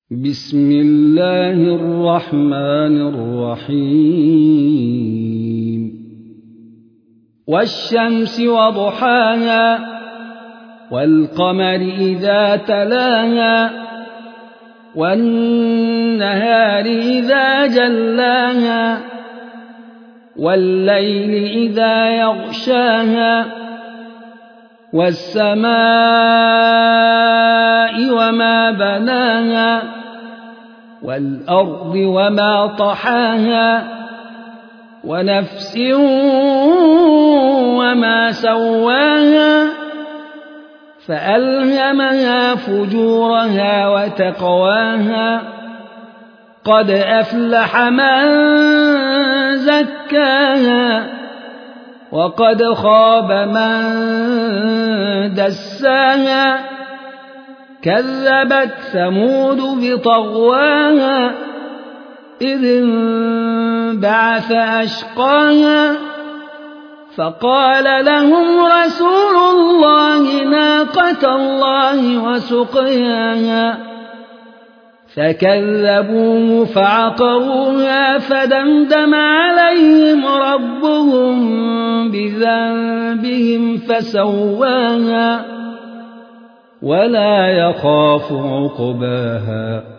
بسم الله الرحمن الرحيم والشمس وضحاها والقمر إذا تلاها والنهار إذا جلاها والليل إذا يغشاها والسماء وما بناها والأرض وما طحاها ونفس وما سواها فألهمها فجورها وتقواها قد أفلح من زكاها وقد خاب من دساها كذبت ثمود بطغواها إذ انبعث أشقاها فقال لهم رسول الله ناقة الله وسقياها فكذبوه فعقروها فدمدم عليهم ربهم بذنبهم فسواها ولا يخاف عقباها